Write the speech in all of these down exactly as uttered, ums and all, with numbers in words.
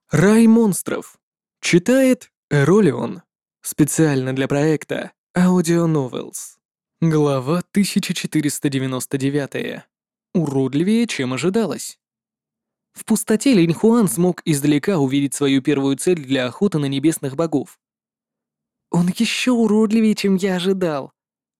Рай монстров. Читает Эролион. Специально для проекта Audio Novels. Глава тысяча четыреста девяносто девять. Уродливее, чем ожидалось. В пустоте Линь Хуан смог издалека увидеть свою первую цель для охоты на небесных богов. Он еще уродливее, чем я ожидал.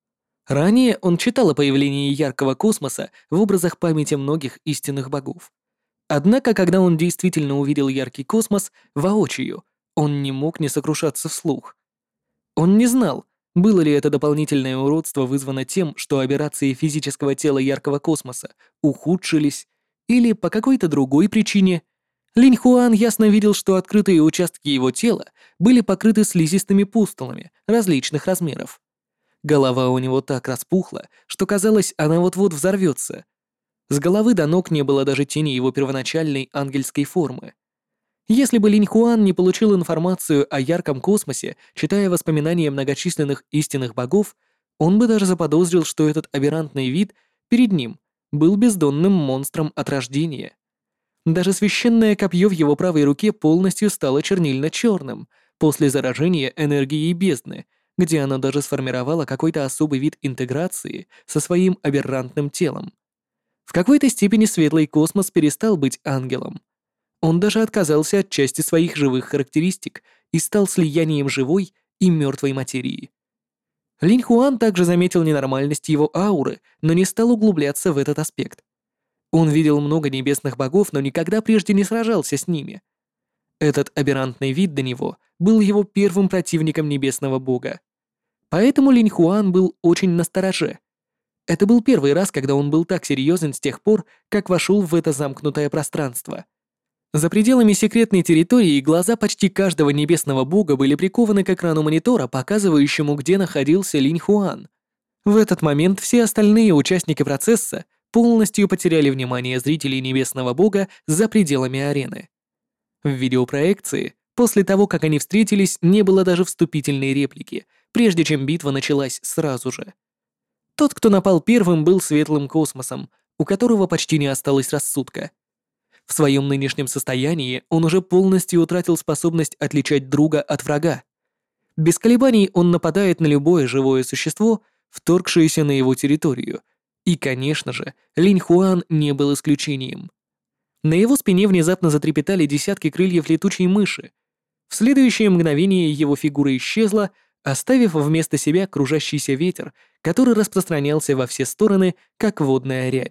Ранее он читал о появлении яркого космоса в образах памяти многих истинных богов. Однако, когда он действительно увидел яркий космос воочию, он не мог не сокрушаться вслух. Он не знал, было ли это дополнительное уродство вызвано тем, что аберрации физического тела яркого космоса ухудшились, или по какой-то другой причине. Линь Хуан ясно видел, что открытые участки его тела были покрыты слизистыми пустулами различных размеров. Голова у него так распухла, что казалось, она вот-вот взорвется. С головы до ног не было даже тени его первоначальной ангельской формы. Если бы Линь Хуан не получил информацию о ярком космосе, читая воспоминания многочисленных истинных богов, он бы даже заподозрил, что этот аберрантный вид перед ним был бездонным монстром от рождения. Даже священное копье в его правой руке полностью стало чернильно-черным после заражения энергией бездны, где оно даже сформировало какой-то особый вид интеграции со своим аберрантным телом. В какой-то степени светлый космос перестал быть ангелом. Он даже отказался от части своих живых характеристик и стал слиянием живой и мертвой материи. Линь Хуан также заметил ненормальность его ауры, но не стал углубляться в этот аспект. Он видел много небесных богов, но никогда прежде не сражался с ними. Этот аберрантный вид до него был его первым противником небесного бога. Поэтому Линь Хуан был очень настороже. Это был первый раз, когда он был так серьезен с тех пор, как вошел в это замкнутое пространство. За пределами секретной территории глаза почти каждого небесного бога были прикованы к экрану монитора, показывающему, где находился Линь Хуан. В этот момент все остальные участники процесса полностью потеряли внимание зрителей небесного бога за пределами арены. В видеопроекции, после того, как они встретились, не было даже вступительной реплики, прежде чем битва началась сразу же. Тот, кто напал первым, был светлым космосом, у которого почти не осталось рассудка. В своем нынешнем состоянии он уже полностью утратил способность отличать друга от врага. Без колебаний он нападает на любое живое существо, вторгшееся на его территорию. И, конечно же, Линь Хуан не был исключением. На его спине внезапно затрепетали десятки крыльев летучей мыши. В следующее мгновение его фигура исчезла, оставив вместо себя кружащийся ветер, который распространялся во все стороны, как водная рябь.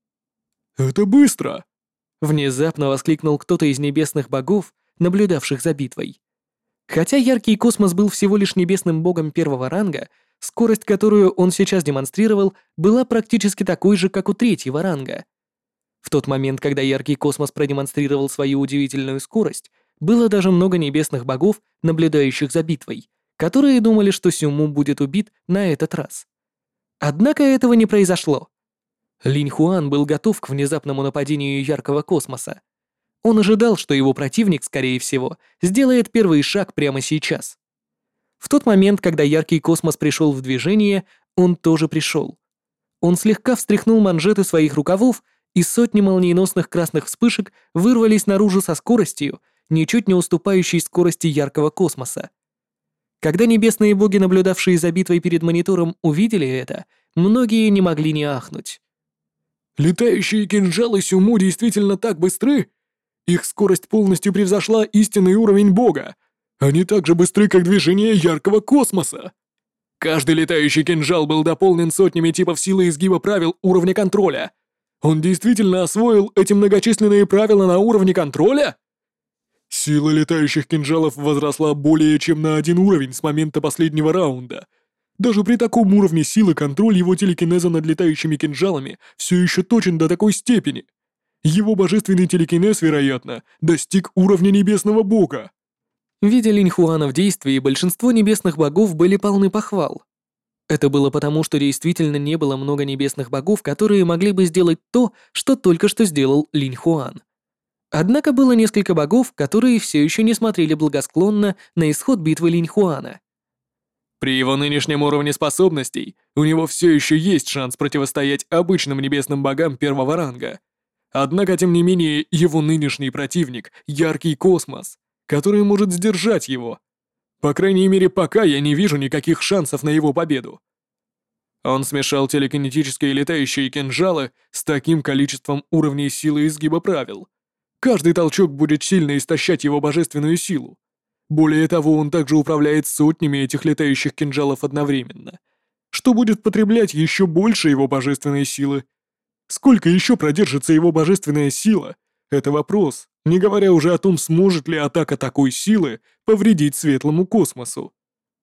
«Это быстро!» Внезапно воскликнул кто-то из небесных богов, наблюдавших за битвой. Хотя яркий космос был всего лишь небесным богом первого ранга, скорость, которую он сейчас демонстрировал, была практически такой же, как у третьего ранга. В тот момент, когда яркий космос продемонстрировал свою удивительную скорость, было даже много небесных богов, наблюдающих за битвой, которые думали, что Сюму будет убит на этот раз. Однако этого не произошло. Линь Хуан был готов к внезапному нападению яркого космоса. Он ожидал, что его противник, скорее всего, сделает первый шаг прямо сейчас. В тот момент, когда яркий космос пришел в движение, он тоже пришел. Он слегка встряхнул манжеты своих рукавов, и сотни молниеносных красных вспышек вырвались наружу со скоростью, ничуть не уступающей скорости яркого космоса. Когда небесные боги, наблюдавшие за битвой перед монитором, увидели это, многие не могли не ахнуть. «Летающие кинжалы Сюму действительно так быстры? Их скорость полностью превзошла истинный уровень бога. Они так же быстры, как движение яркого космоса. Каждый летающий кинжал был дополнен сотнями типов силы изгиба правил уровня контроля. Он действительно освоил эти многочисленные правила на уровне контроля? Сила летающих кинжалов возросла более чем на один уровень с момента последнего раунда. Даже при таком уровне силы контроль его телекинеза над летающими кинжалами все еще точен до такой степени. Его божественный телекинез, вероятно, достиг уровня небесного бога». Видя Линь Хуана в действии, большинство небесных богов были полны похвал. Это было потому, что действительно не было много небесных богов, которые могли бы сделать то, что только что сделал Линь Хуан. Однако было несколько богов, которые все еще не смотрели благосклонно на исход битвы Линь Хуана. При его нынешнем уровне способностей у него все еще есть шанс противостоять обычным небесным богам первого ранга. Однако, тем не менее, его нынешний противник — яркий космос, который может сдержать его. По крайней мере, пока я не вижу никаких шансов на его победу. Он смешал телекинетические летающие кинжалы с таким количеством уровней силы изгиба правил. Каждый толчок будет сильно истощать его божественную силу. Более того, он также управляет сотнями этих летающих кинжалов одновременно, что будет потреблять еще больше его божественной силы. Сколько еще продержится его божественная сила? Это вопрос, не говоря уже о том, сможет ли атака такой силы повредить светлому космосу.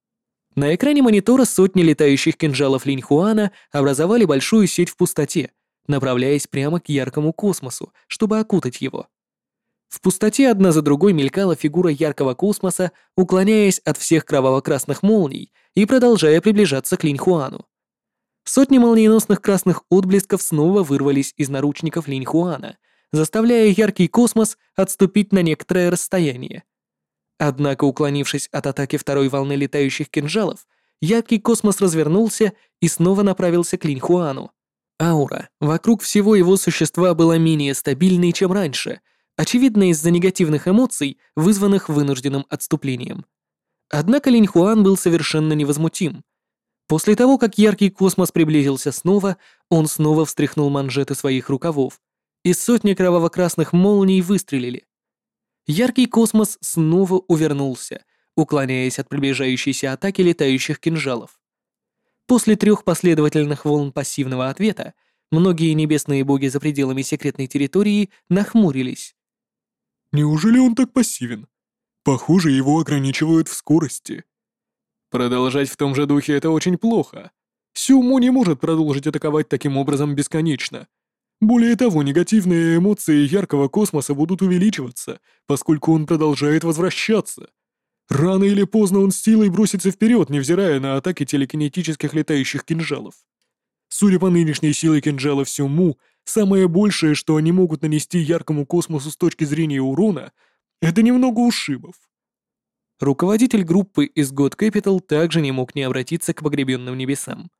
На экране монитора сотни летающих кинжалов Линь Хуана образовали большую сеть в пустоте, направляясь прямо к яркому космосу, чтобы окутать его. В пустоте одна за другой мелькала фигура яркого космоса, уклоняясь от всех кроваво-красных молний и продолжая приближаться к Линь Хуану. Сотни молниеносных красных отблесков снова вырвались из наручников Линь Хуана, заставляя яркий космос отступить на некоторое расстояние. Однако, уклонившись от атаки второй волны летающих кинжалов, яркий космос развернулся и снова направился к Линь Хуану. Аура вокруг всего его существа была менее стабильной, чем раньше, очевидно из-за негативных эмоций, вызванных вынужденным отступлением. Однако Линь Хуан был совершенно невозмутим. После того, как яркий космос приблизился снова, он снова встряхнул манжеты своих рукавов, и сотни кроваво-красных молний выстрелили. Яркий космос снова увернулся, уклоняясь от приближающейся атаки летающих кинжалов. После трех последовательных волн пассивного ответа многие небесные боги за пределами секретной территории нахмурились. Неужели он так пассивен? Похоже, его ограничивают в скорости. Продолжать в том же духе — это очень плохо. Сюму не может продолжить атаковать таким образом бесконечно. Более того, негативные эмоции яркого космоса будут увеличиваться, поскольку он продолжает возвращаться. Рано или поздно он с силой бросится вперед, невзирая на атаки телекинетических летающих кинжалов. Судя по нынешней силе кинжалов Сюму, самое большее, что они могут нанести яркому космосу с точки зрения урона, это немного ушибов. Руководитель группы из God Capital также не мог не обратиться к погребенным небесам.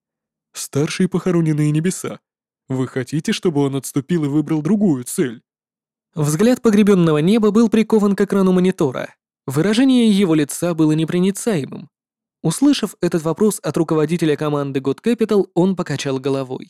Старшие похороненные небеса. Вы хотите, чтобы он отступил и выбрал другую цель? Взгляд погребенного неба был прикован к экрану монитора. Выражение его лица было непроницаемым. Услышав этот вопрос от руководителя команды God Capital, он покачал головой.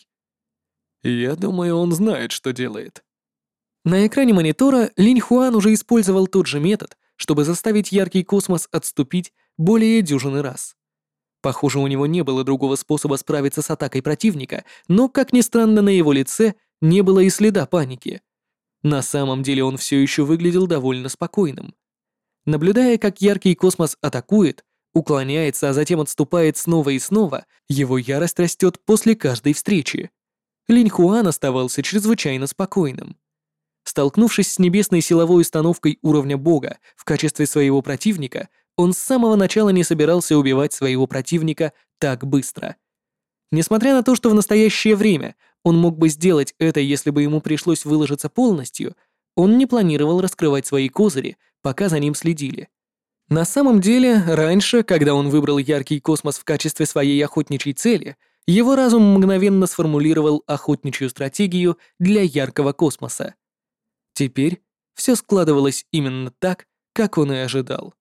Я думаю, он знает, что делает. На экране монитора Линь Хуан уже использовал тот же метод, чтобы заставить яркий космос отступить более дюжины раз. Похоже, у него не было другого способа справиться с атакой противника, но, как ни странно, на его лице не было и следа паники. На самом деле он все еще выглядел довольно спокойным. Наблюдая, как яркий космос атакует, уклоняется, а затем отступает снова и снова, его ярость растет после каждой встречи. Линь Хуан оставался чрезвычайно спокойным. Столкнувшись с небесной силовой установкой уровня бога в качестве своего противника, он с самого начала не собирался убивать своего противника так быстро. Несмотря на то, что в настоящее время он мог бы сделать это, если бы ему пришлось выложиться полностью, он не планировал раскрывать свои козыри, пока за ним следили. На самом деле, раньше, когда он выбрал яркий космос в качестве своей охотничьей цели, его разум мгновенно сформулировал охотничью стратегию для яркого космоса. Теперь все складывалось именно так, как он и ожидал.